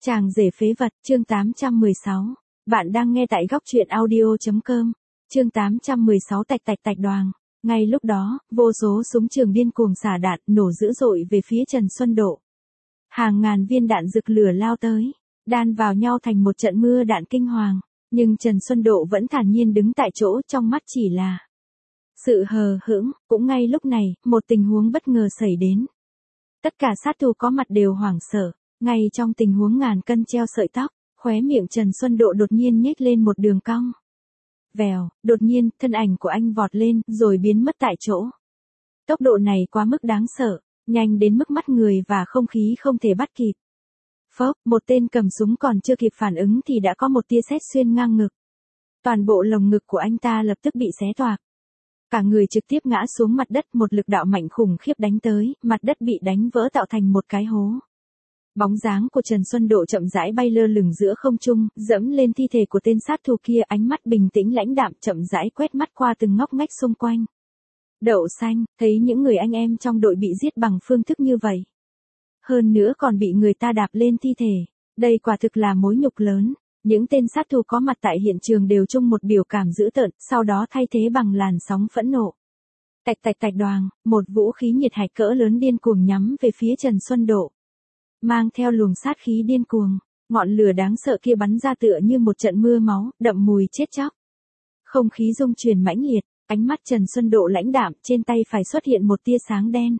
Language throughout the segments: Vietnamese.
Chàng rể phế vật, chương 816. Bạn đang nghe tại góc truyện audio.com. Chương 816 tạch tạch tạch đoàng. Ngay lúc đó, vô số súng trường điên cuồng xả đạn nổ dữ dội về phía Trần Xuân Độ. Hàng ngàn viên đạn rực lửa lao tới, đan vào nhau thành một trận mưa đạn kinh hoàng. Nhưng Trần Xuân Độ vẫn thản nhiên đứng tại chỗ, trong mắt chỉ là sự hờ hững. Cũng ngay lúc này, một tình huống bất ngờ xảy đến. Tất cả sát thủ có mặt đều hoảng sợ. Ngay trong tình huống ngàn cân treo sợi tóc, khóe miệng Trần Xuân Độ đột nhiên nhếch lên một đường cong. Vèo, đột nhiên, thân ảnh của anh vọt lên, rồi biến mất tại chỗ. Tốc độ này quá mức đáng sợ, nhanh đến mức mắt người và không khí không thể bắt kịp. Phốc, một tên cầm súng còn chưa kịp phản ứng thì đã có một tia sét xuyên ngang ngực. Toàn bộ lồng ngực của anh ta lập tức bị xé toạc. Cả người trực tiếp ngã xuống mặt đất, một lực đạo mạnh khủng khiếp đánh tới, mặt đất bị đánh vỡ tạo thành một cái hố. Bóng dáng của Trần Xuân Độ chậm rãi bay lơ lửng giữa không trung, dẫm lên thi thể của tên sát thủ kia, ánh mắt bình tĩnh lãnh đạm chậm rãi quét mắt qua từng ngóc ngách xung quanh. Đậu xanh, thấy những người anh em trong đội bị giết bằng phương thức như vậy. Hơn nữa còn bị người ta đạp lên thi thể, đây quả thực là mối nhục lớn. Những tên sát thủ có mặt tại hiện trường đều chung một biểu cảm dữ tợn, sau đó thay thế bằng làn sóng phẫn nộ. Tạch tạch tạch đoàng, một vũ khí nhiệt hạch cỡ lớn điên cuồng nhắm về phía Trần Xuân Độ. Mang theo luồng sát khí điên cuồng, ngọn lửa đáng sợ kia bắn ra tựa như một trận mưa máu, đậm mùi chết chóc. Không khí rung chuyển mãnh liệt, ánh mắt Trần Xuân Độ lãnh đạm, trên tay phải xuất hiện một tia sáng đen.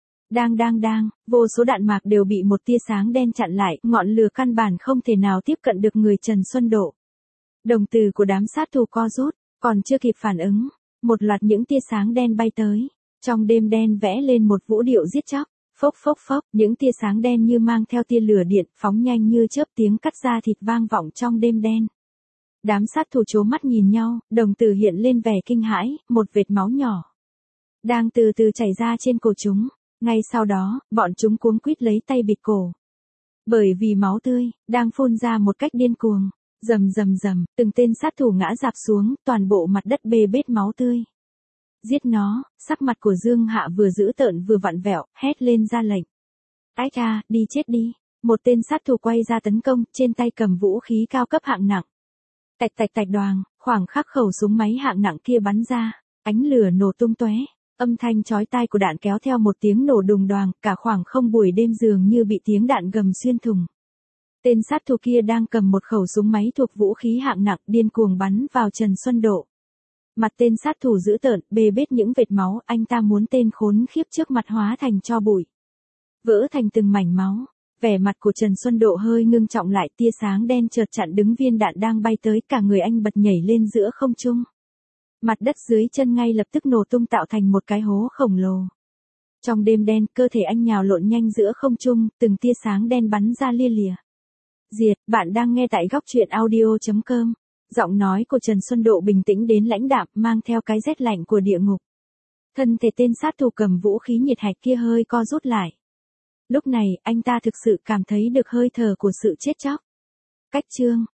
Đang, vô số đạn mạc đều bị một tia sáng đen chặn lại, ngọn lửa căn bản không thể nào tiếp cận được người Trần Xuân Độ. Đồng tử của đám sát thủ co rút, còn chưa kịp phản ứng, một loạt những tia sáng đen bay tới, trong đêm đen vẽ lên một vũ điệu giết chóc. Phốc phốc phốc, những tia sáng đen như mang theo tia lửa điện, phóng nhanh như chớp, tiếng cắt da thịt vang vọng trong đêm đen. Đám sát thủ trố mắt nhìn nhau, đồng tử hiện lên vẻ kinh hãi, một vệt máu nhỏ đang từ từ chảy ra trên cổ chúng. Ngay sau đó, bọn chúng cuống quýt lấy tay bịt cổ. Bởi vì máu tươi đang phun ra một cách điên cuồng, rầm rầm rầm, từng tên sát thủ ngã rạp xuống, toàn bộ mặt đất bê bết máu tươi. Giết nó, sắc mặt của Dương Hạ vừa dữ tợn vừa vặn vẹo, hét lên ra lệnh. Ái cha, đi chết đi. Một tên sát thủ quay ra tấn công, trên tay cầm vũ khí cao cấp hạng nặng. Tạch tạch tạch đoàng, khoảng khắc khẩu súng máy hạng nặng kia bắn ra, ánh lửa nổ tung tóe, âm thanh chói tai của đạn kéo theo một tiếng nổ đùng đoàng, cả khoảng không buổi đêm dường như bị tiếng đạn gầm xuyên thủng. Tên sát thủ kia đang cầm một khẩu súng máy thuộc vũ khí hạng nặng, điên cuồng bắn vào Trần Xuân Độ. Mặt tên sát thủ dữ tợn, bê bết những vệt máu, anh ta muốn tên khốn khiếp trước mặt hóa thành tro bụi, vỡ thành từng mảnh máu. Vẻ mặt của Trần Xuân Độ hơi ngưng trọng lại, tia sáng đen chợt chặn đứng viên đạn đang bay tới, cả người anh bật nhảy lên giữa không trung. Mặt đất dưới chân ngay lập tức nổ tung tạo thành một cái hố khổng lồ. Trong đêm đen, cơ thể anh nhào lộn nhanh giữa không trung, từng tia sáng đen bắn ra lia lịa. Diệt, bạn đang nghe tại góc truyện audio.com. Giọng nói của Trần Xuân Độ bình tĩnh đến lãnh đạm, mang theo cái rét lạnh của địa ngục. Thân thể tên sát thủ cầm vũ khí nhiệt hạch kia hơi co rút lại. Lúc này, anh ta thực sự cảm thấy được hơi thở của sự chết chóc. Cách chương,